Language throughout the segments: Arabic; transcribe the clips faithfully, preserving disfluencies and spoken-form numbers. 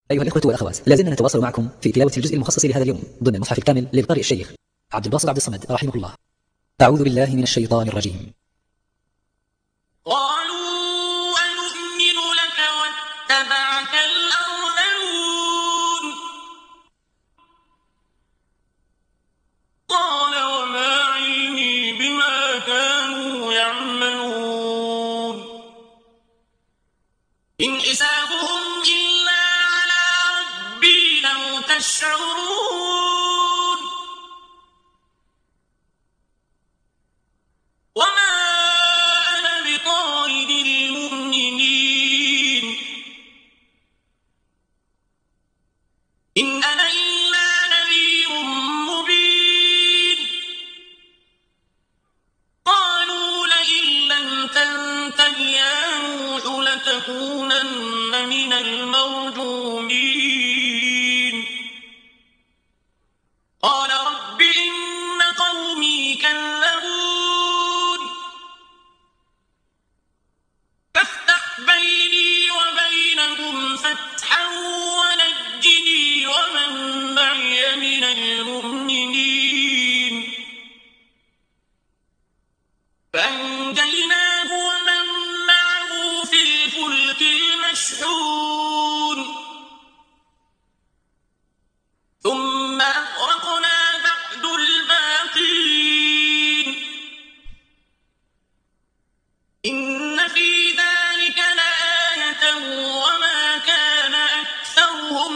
أيها الإخوة والأخوات، لازلنا نتواصل معكم في تلاوة الجزء المخصص لهذا اليوم ضمن المصحف الكامل للقارئ الشيخ عبد الباسط عبد الصمد رحمه الله. أعوذ بالله من الشيطان الرجيم. قالوا أنؤمن لك واتبعك الأرذلون قال وما علمي بما كانوا يعملون إن حسابهم إلا على ربي لو تشعرون وما أنا بطارد المؤمنين إن أنا إلا نذير مبين قالوا لئن لم تنته يا نوح لتكونن من المرجومين قال رب إن قومي كذبون فافتح بيني وبينهم فتحا ونجني ومن معي من المؤمنين فأنجيناه ومن معه في الفلك المشحون ثم أغرقنا بعد الباقين إن في ذلك لآية وما كان أكثرهم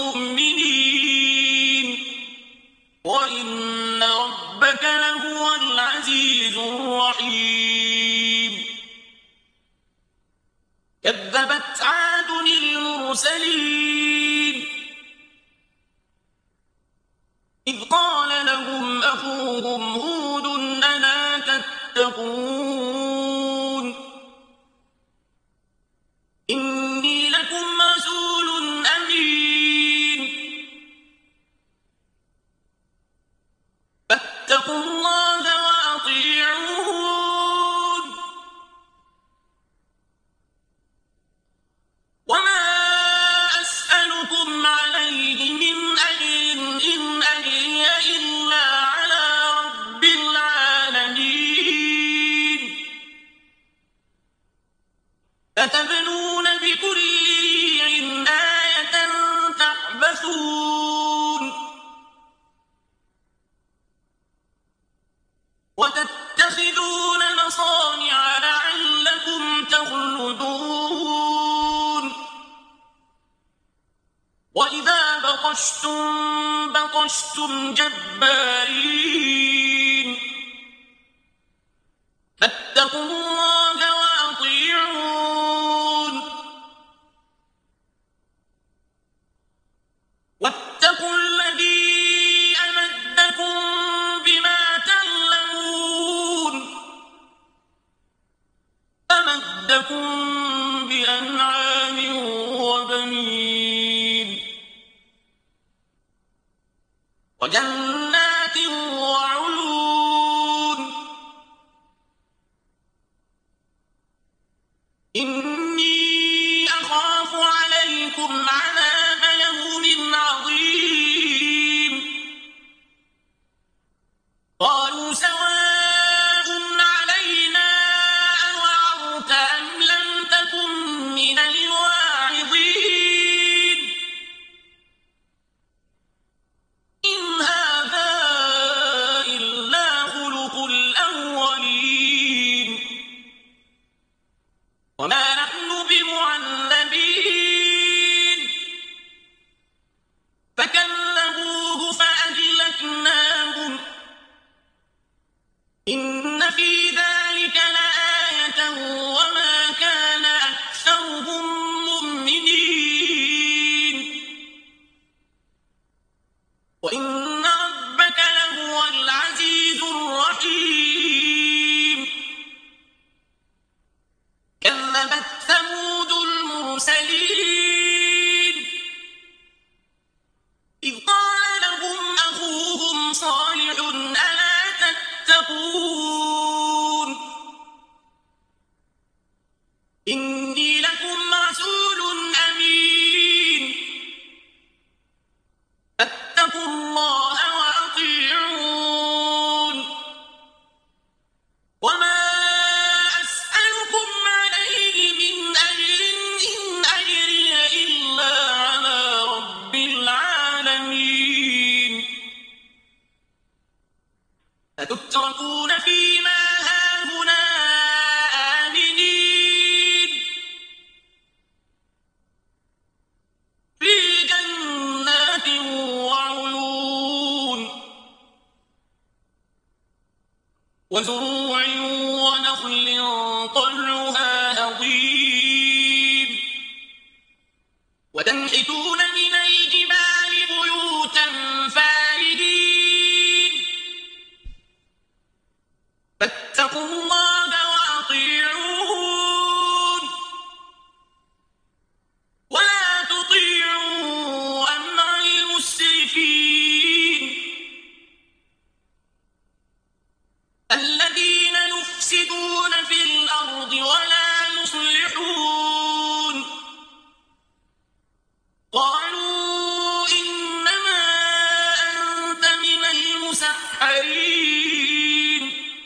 مؤمنين وإن ربك لهو العزيز الرحيم كذبت عاد المرسلين إذ قال لهم أخوهم هود ألا تتقون إني لكم رسول أمين فاتقوا الله وأطيعون وما أسألكم عليه من أجر إن أجري إلا على رب العالمين أتبنون بكل ريع آية تعبثون وتتخذون مصانع لعلكم تخلدون وإذا بطشتم بطشتم جبارين فاتقوا الله وأطيعون واتقوا الذي أمدكم بما تعلمون أمدكم بأنعام وبنين وجنات وعيون إني أخاف عليكم عذاب يوم عظيم قالوا سواء علينا أوعظت أم لم تكن من الواعظين إن هذا إلا خلق الأولين وما نحن بمعذبين وزروع ونخل طلعها هضيم وتنحتون من الجبال بيوتا فارهين فاتقوا الله وأطيعون ولا تطيعوا أمر المسرفين الذين يفسدون في الأرض ولا يصلحون قالوا إنما أنت من المسحرين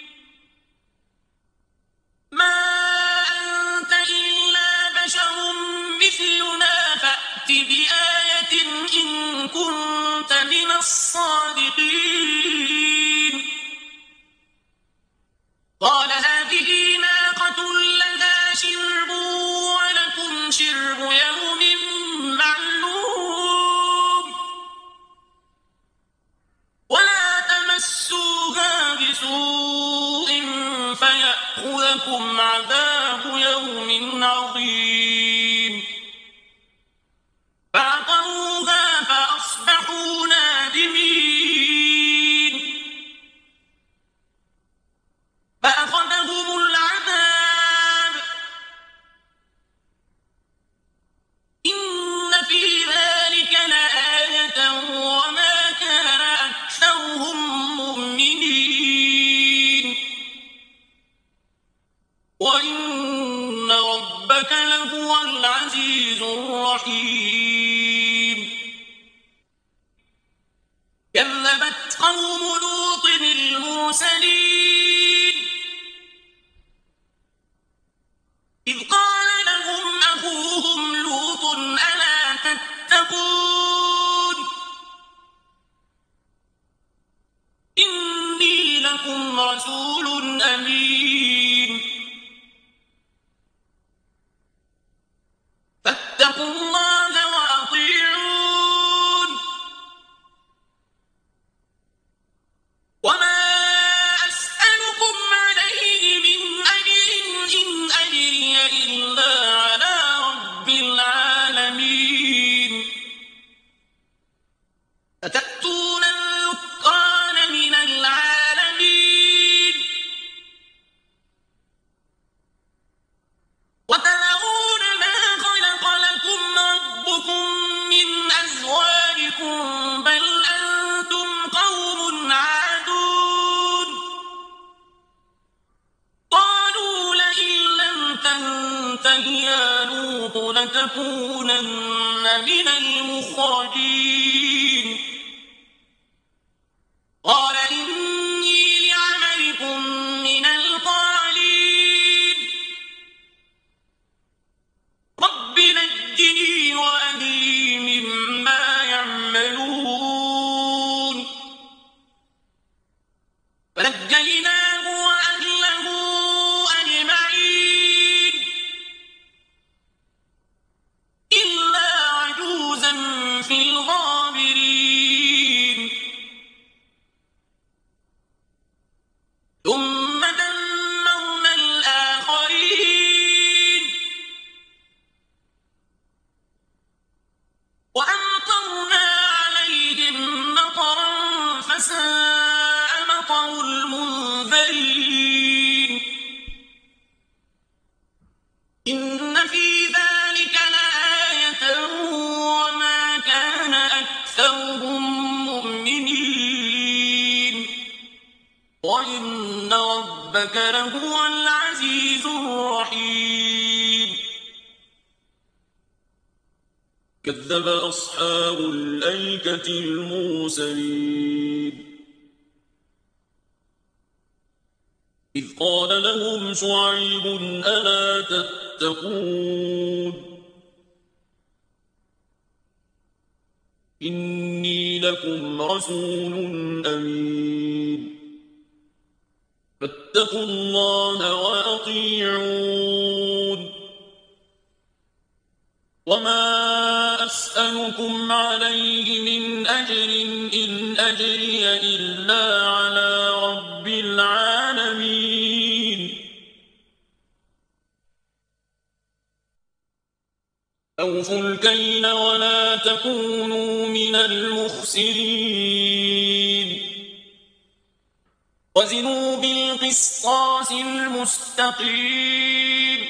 ما أنت إلا بشر مثلنا فأت بآية إن كنت من الصادقين قال هذه ناقة لها شرب ولكم شرب يوم معلوم ولا تمسوها بسوء فيأخذكم عذاب يوم عظيم فعقروها فأصبحوا نادمين فأخذهم العذاب إن في ذلك لآية وما كان أكثرهم مؤمنين وإن ربك لهو العزيز الرحيم كذبت قوم لوط المرسلين إذ قال لهم أخوهم لوط ألا تتقون إني لكم رسول أمين فاتقوا الله وأطيعون وما أسألكم عليه من أجر إن أجري إلا على رب العالمين أتأتون الذكران من العالمين وتذرون ما خلق لكم ربكم من أزواجكم بل أنتم قوم عادون قالوا لئن لم تنته يا لوط لتكونن من المخرجين قال إني لعملكم من القالين رب نجني وأهلي مما يعملون فنجيناه وأهله أجمعين إلا عجوزا في الغابرين ثم دمرنا الآخرين وأمطرنا عليهم مطرا فساء مطر المنذرين إن في ذلك لآية وما كان أكثرهم مؤمنين وإن ربك لهو العزيز الرحيم كذب أصحاب الأيكة المرسلين إذ قال لهم شعيب ألا تتقون إني لكم رسول أمين فاتقوا الله وأطيعون وما أسألكم عليه من أجر إن أجري إلا على رب العالمين أوفوا الكيل ولا تكونوا من المخسرين وزنوا بالقسطاس المستقيم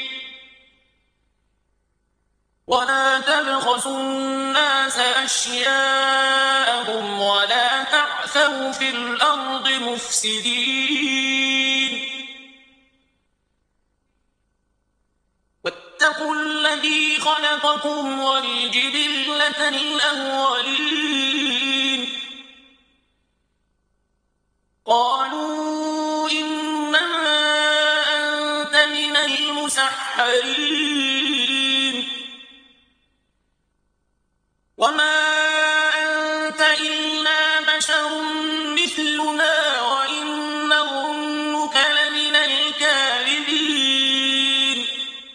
ولا تبخسوا الناس أشياءهم ولا تعثوا في الأرض مفسدين واتقوا الذي خلقكم والجبلة الأولين قالوا إنما أنت من المسحرين وما أنت إلا بشر مثلنا وإن نظنك لمن الكاذبين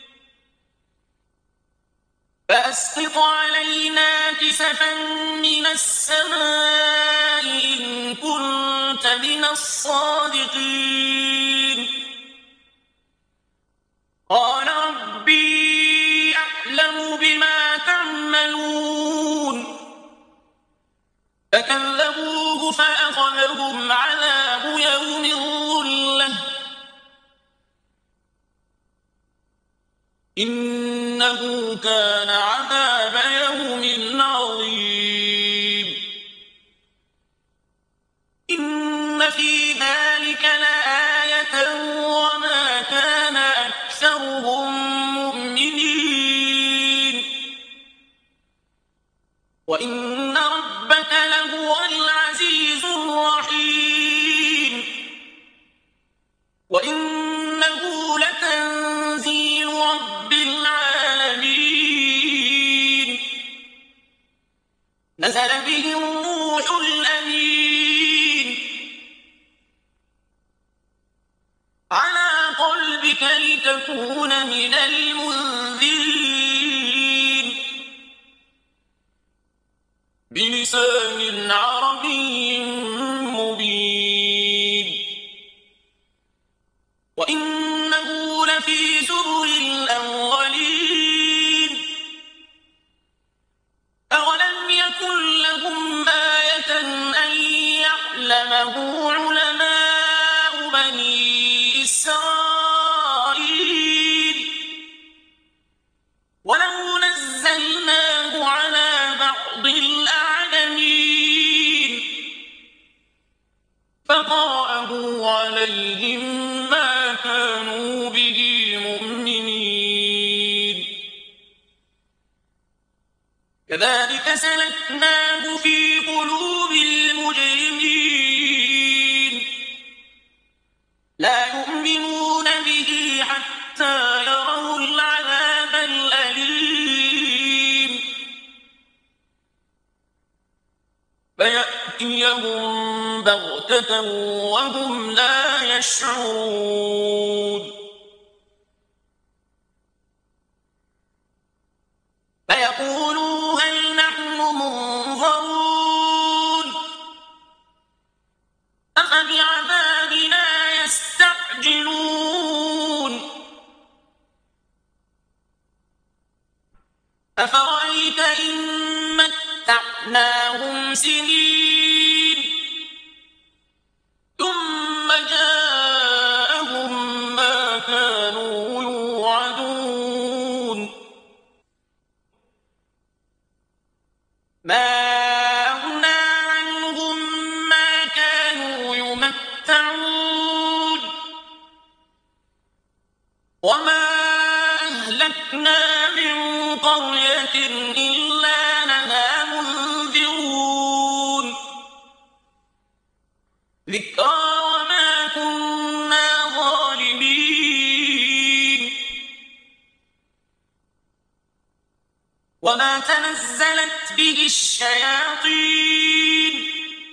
فأسقط علينا كسفا من السماء إن كنت من الصادقين قال ربي أعلم بما تعملون فكذبوه فأخذهم عذاب يوم الظلة إنه كان عذاب يوم عظيم إن في ذلك لآية وما كان أكثرهم مؤمنين وإن ربك لهو العزيز الرحيم وإنه لتنزيل رب العالمين نزل به الروح الأمين على قلبك لتكون من المنذرين بلسان عربي مبين وإنه لفي زبر الأولين أولم يكن لهم آية أن يعلمه علماء بني إسرائيل ولو نزلناه على بعض الأعجمين فقرأه عليهم ما كانوا به مؤمنين كذلك سلكناه في قلوب المجرمين لا يؤمنون به حتى يروا العذاب الأليم فيأتيهم بغتة وهم لا يشعرون فيقولوا هل نحن منظرون أفبعذابنا يستعجلون أفرأيت إن متعناهم سنين ثم جاءهم ما كانوا يوعدون ما أغنى عنهم ما كانوا يمتعون وما أهلكنا من قرية إلا لها منذرون ذكرى وما كنا ظالمين وما تنزلت به الشياطين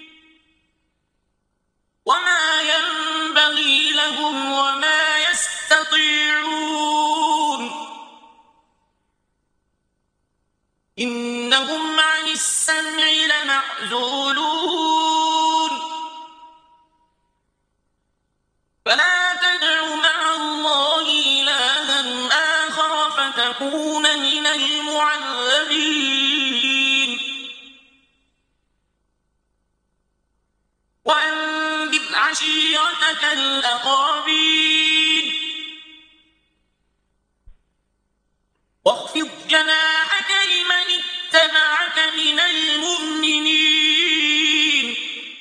وما ينبغي لهم وما يستطيعون إنهم عن السمع لمعزولون فلا تدع مع الله إلها آخر فتكون من المعذبين عشيرتك الأقربين واخفض جناحك لمن اتبعك من المؤمنين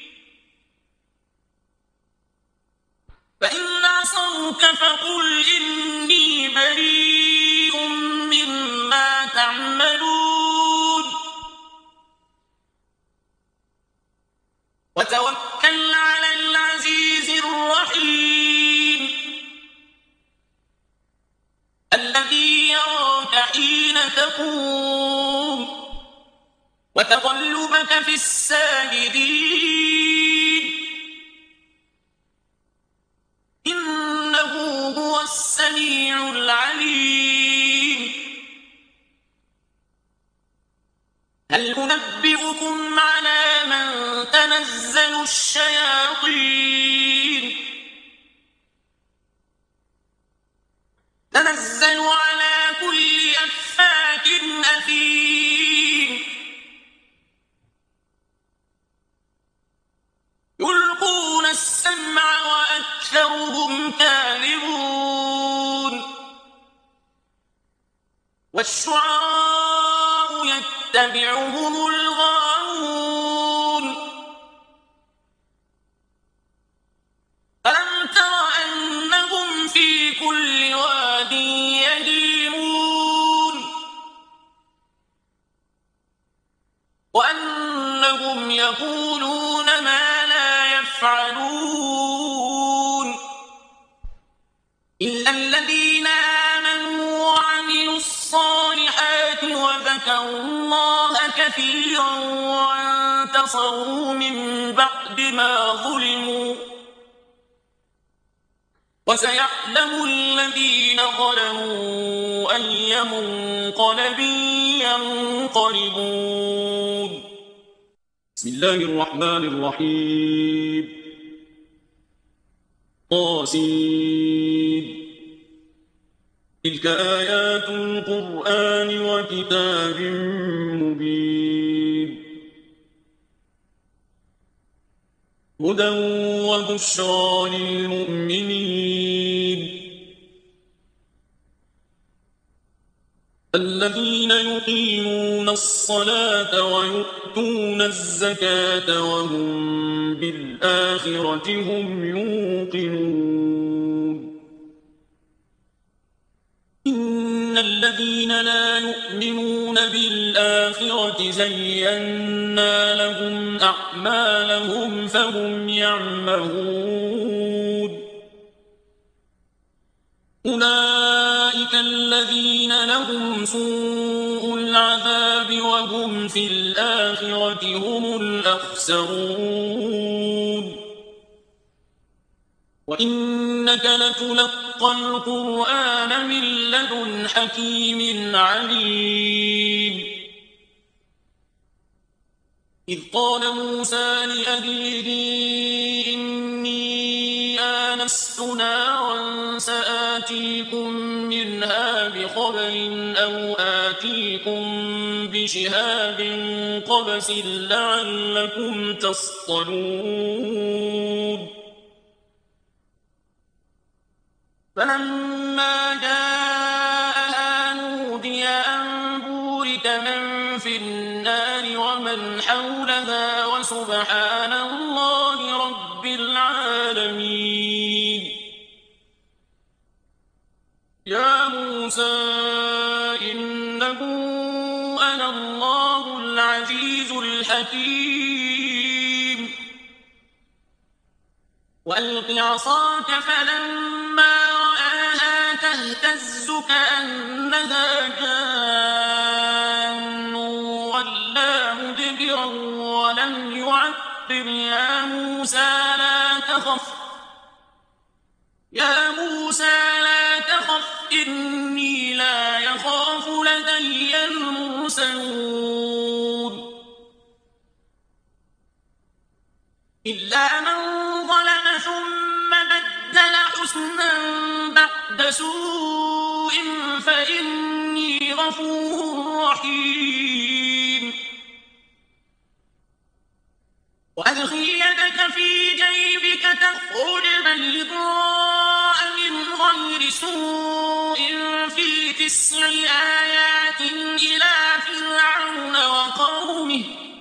فإن عصوك فقل إني بريء مما تعملون وتوكل على العزيز الرحيم الذي يراك حين تقوم وتقلبك في الساجدين إنه هو السميع العليم هل أنبئكم على من تنزل الشياطين تنزل على كل أفاك أثيم يلقون السمع وأكثرهم كاذبون والشعراء يتبعهم الغاوون ألم تر أنهم في كل واد يهيمون وأنهم يقولون ما لا يفعلون إلا الذين آمنوا وعملوا الصالحات وذكروا الله كثيرا وانتصروا من بعد ما ظلموا وسيعلم الذين ظلموا أي منقلب ينقلبون بسم الله الرحمن الرحيم طاسين تلك آيات القرآن وكتاب مبين هدى وبشرى للمؤمنين الذين يقيمون الصلاة ويؤتون الزكاة وهم بالآخرة هم يوقنون إن الذين لا يؤمنون بالآخرة زينا لهم أعمالهم فهم يعمهون أولئك الذين لهم سوء العذاب وهم في الآخرة هم الأخسرون وإنك لتلقى القرآن من لدن حكيم عليم إذ قال موسى لأبيه إني آنست نارا سآتيكم منها بخبر أو آتيكم بشهاب قبس لعلكم تصطلون فلما جاءها نودي أن بورك من في النار ومن حولها وسبحان الله رب العالمين يا موسى إنه أنا الله العزيز الحكيم وألق عصاك فلما رآها تهتز كأنها جان ولا مدبرا ولم يعقب يا موسى لا تخف يا موسى لا تخف إني لا يخاف لدي المرسلون إلا من ظلم ثم بدل حسنا بعد سوء فإني غفور رحيم وأدخل يدك في جيبك تخرج تخرج بيضاء من غير سوء في تسع آيات إلى فرعون وقومه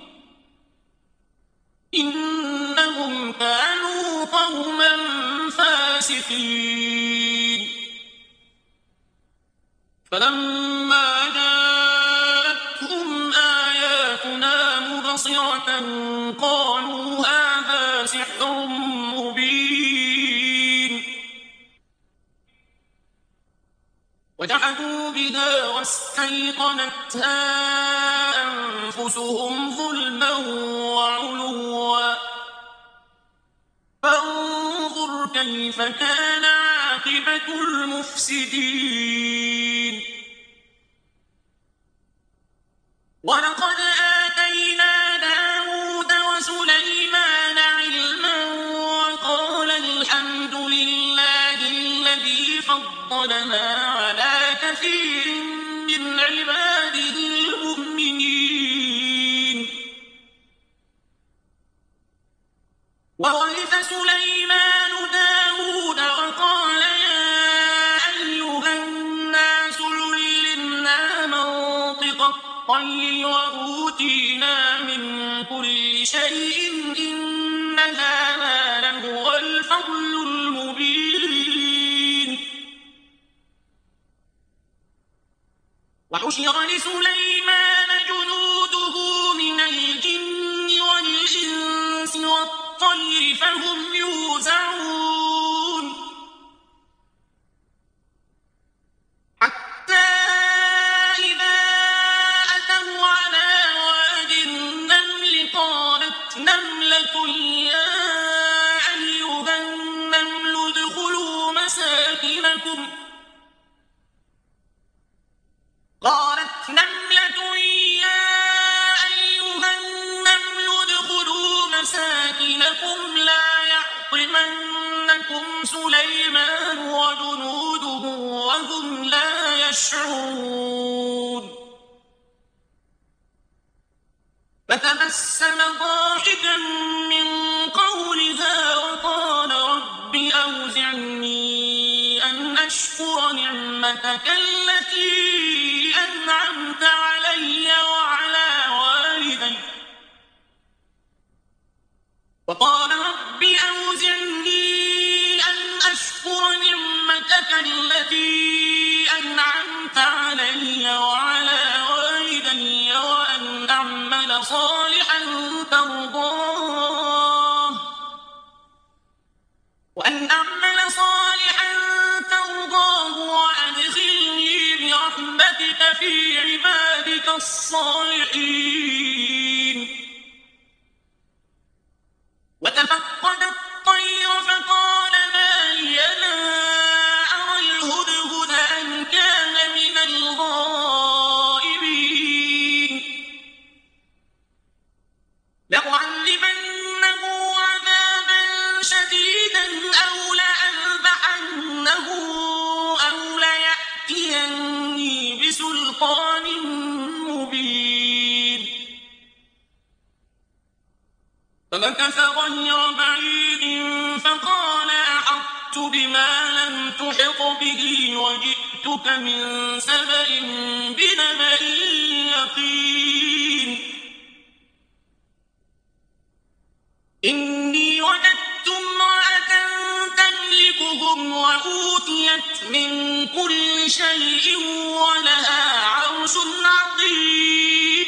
إنهم كانوا قوما فاسقين فلما جاءتهم آياتنا مبصرة قالوا هذا سحر مبين وجحدوا بها واستيقنتها أنفسهم ظلما وعلوا فانظر كيف كان عاقبة المفسدين ولقد آتينا داود وسليمان علما وقال الحمد لله الذي فضلنا على كثير من عباده المؤمنين وورث سليمان داود وقال يا أيها الناس علمنا منطق الطير وأوتينا من كل شيء إن هذا لهو الفضل المبين وحشر لسليمان جنوده من الجن والإنس والطير فهم يوزعون حتى إذا أتوا على واد النمل قالت نملة يا أيها النمل ادخلوا مساكنكم قالت نملة يا أيها النمل ادخلوا مساكنكم لا يحطمنكم سليمان وجنوده وهم لا يشعرون فتبسم ضاحكا من قولها وقال رب أوزعني أن أشكر نعمتك التي أنعمت علي وعلى والدي وقال رب أوزعني أن أشكر نعمتك التي أنعمت علي وعلى والدي وأن أعمل صالحا ترضاه وأن أعمل صالحا ترضاه وأدخلني برحمتك في عبادك الصالحين وتفقد الطير فقال ما لي لا أرى الهدهد أم كان من الغائبين لأعذبنه عذابا شديدا أو لأذبحنه أو ليأتيني بسلطان مبين فمكث غير بعيد فقال أحطت بما لم تحط به وجئتك من سبأ بنبأ يقين إني وجدت امرأة تملكهم وأوتيت من كل شيء ولها عرش عظيم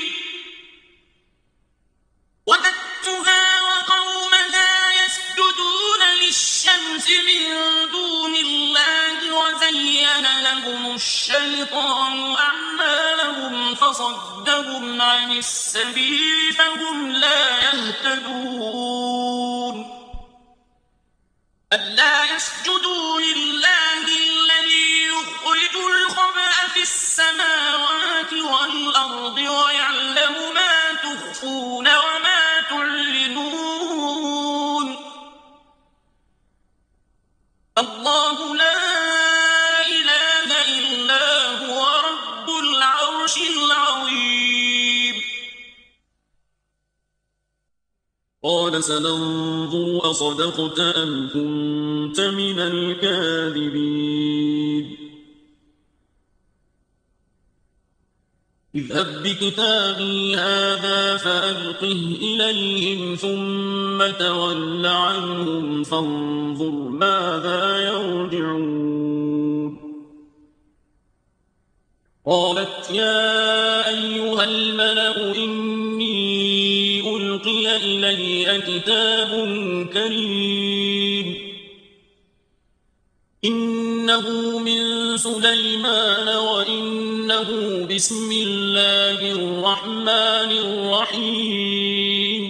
وجدتها وقومها يسجدون للشمس من دون الله وزين لهم الشيطان أعمالهم فصدهم عن السبيل فهم لا يهتدون ألا يسجدوا لله الذي يخرج الخبأ في السماوات والأرض ويعلم ما تخفون وما تعلنون الله لا إله إلا هو رب العرش العظيم قال سننظر أصدقت أم كنت من الكاذبين اذهب بكتابي هذا فألقه إليهم ثم تول عنهم فانظر ماذا يرجعون قالت يا أيها الملأ إني ألقي إلي كتاب كريم إنه من سليمان وإنه بسم الله الرحمن الرحيم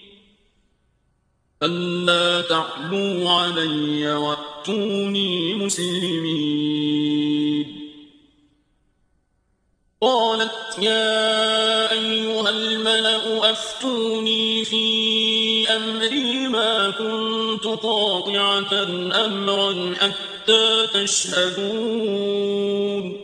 ألا تعلوا علي وأتوني مسلمين قالت يا أيها الملأ أفتوني في أمري ما كنت قاطعة أمرا حتى تشهدون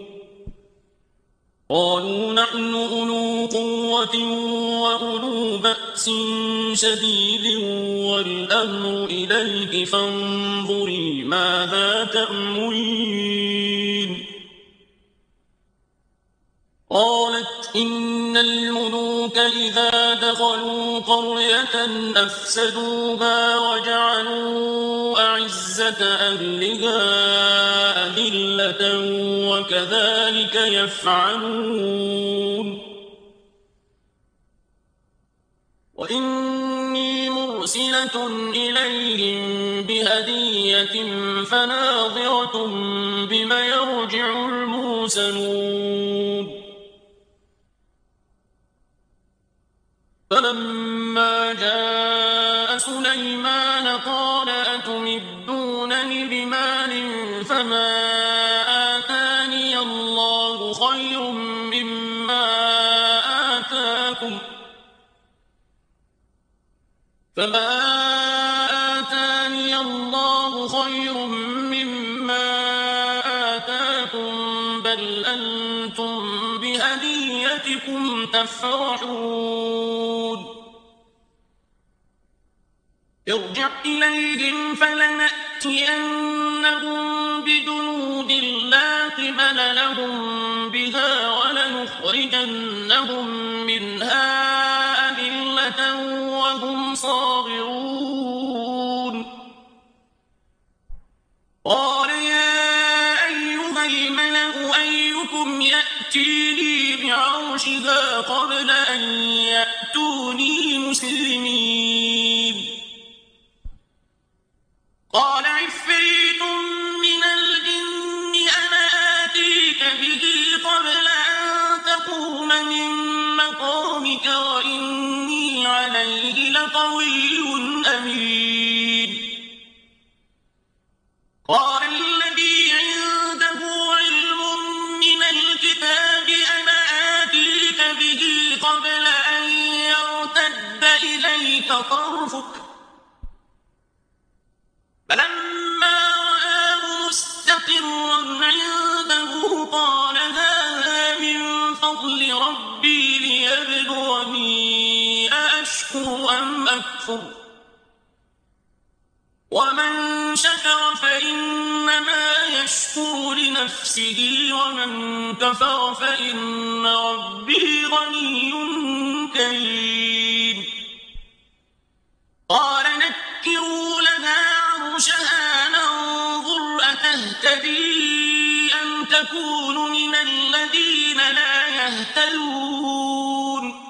قالوا نحن أولو قوة وأولو بأس شديد والأمر إليك فانظري ماذا تأمرين قالت إن الملوك إذا دخلوا قرية أفسدوها وجعلوا أعزة أهلها أذلة وكذلك يفعلون وإني مرسلة إليهم بهدية فناظرة بما يرجع المرسلون فلما جاء سليمان قال أتمدونني بمال فما آتاني الله خير مما آتاكم فما آتاني الله خير مما آتاكم بل أنتم بهديتكم تفرحون ارجع إليهم فلنأتينهم بجنود لا قبل لهم بها ولنخرجنهم منها أذلة وهم صاغرون قال يا أيها الملأ أيكم يأتيني بعرشها قبل أن يأتوني مسلمين قال عفريت من الجن أنا آتيك به قبل أن تقوم من مقامك وإني عليه لقوي أمين قال الذي عنده علم من الكتاب أنا آتيك به قبل أن يرتد إليك طرفك فلما رآه مستقرا عنده قال هذا من فضل ربي ليبلوني أأشكر أم أكفر ومن شكر فإنما يشكر لنفسه ومن كفر فإن ربي غني كريم قال نكروا لها عرشها ننظر أتهتدي أم تكون من الذين لا يهتدون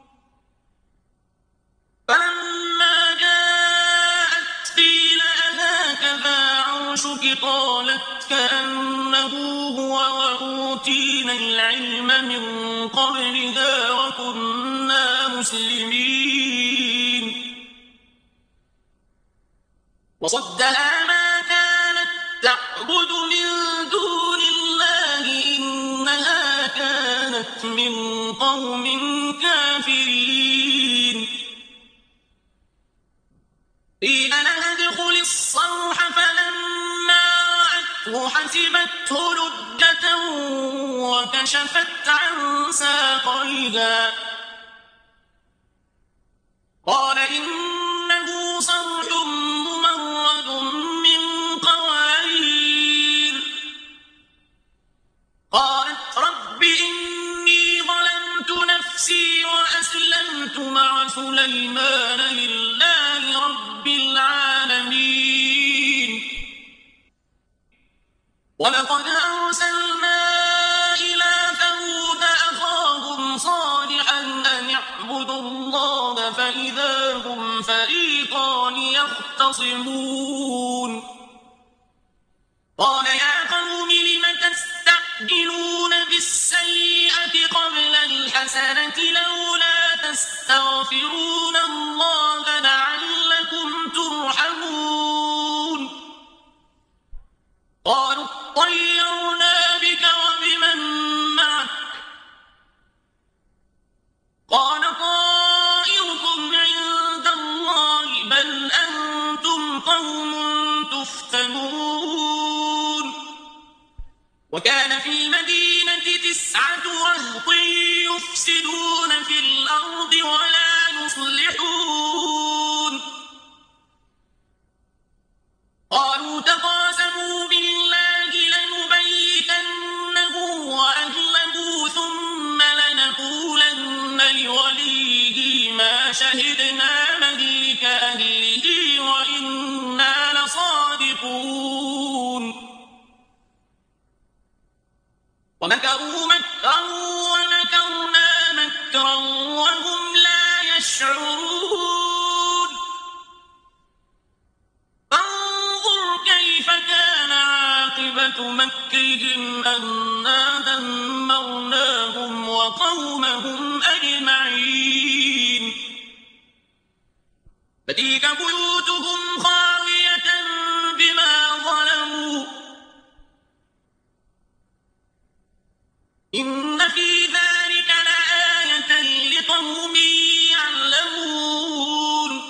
فلما جاءت قيل أهكذا عرشك قالت كأنه هو وأوتينا العلم من قبلها وكنا مسلمين وصدها ما كانت تعبد من دون الله إنها كانت من قوم كافرين قيل لها ادخل الصرح فلما رأته حسبته لجة وكشفت عن ساقيها قال إن سليمان لله رب العالمين. ولقد أرسلنا إلى ثمود أخاهم صالحا أن اعبدوا الله فإذا هم فريقان يختصمون. قال يا قوم لم تستعجلون بالسيئة قبل الحسنة لولا تستغفرون الله لعلكم ترحمون. قالوا اطيرنا بك وبمن معك قال طائركم عند الله بل أنتم قوم تفتنون. وكان في المدينة تسعة رهط يفسدون في الأرض ولا يصلحون. قالوا تقاسموا بالله لنبيتنه وأهله ثم لنقولن لوليه ما شهدنا مهلك أهله وإنا لصادقون. ومكروا مكرا ومكرنا مكرا وهم لا يشعرون. فانظر كيف كان عاقبة مكرهم أنا دمرناهم وقومهم أجمعين. فتلك بيوتهم خاوية بما ظلموا إن في ذلك لآية لقوم يعلمون.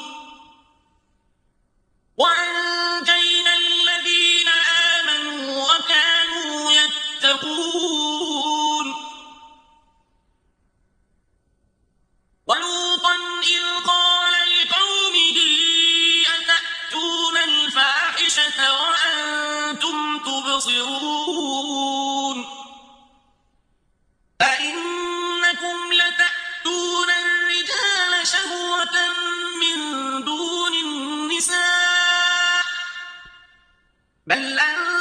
وأنجينا الذين آمنوا وكانوا يتقون. ولوطا إذ قال لقومه أتأتون الفاحشة وأنتم تبصرون أئنكم لتأتون الرجال شهوة من دون النساء بل أنتم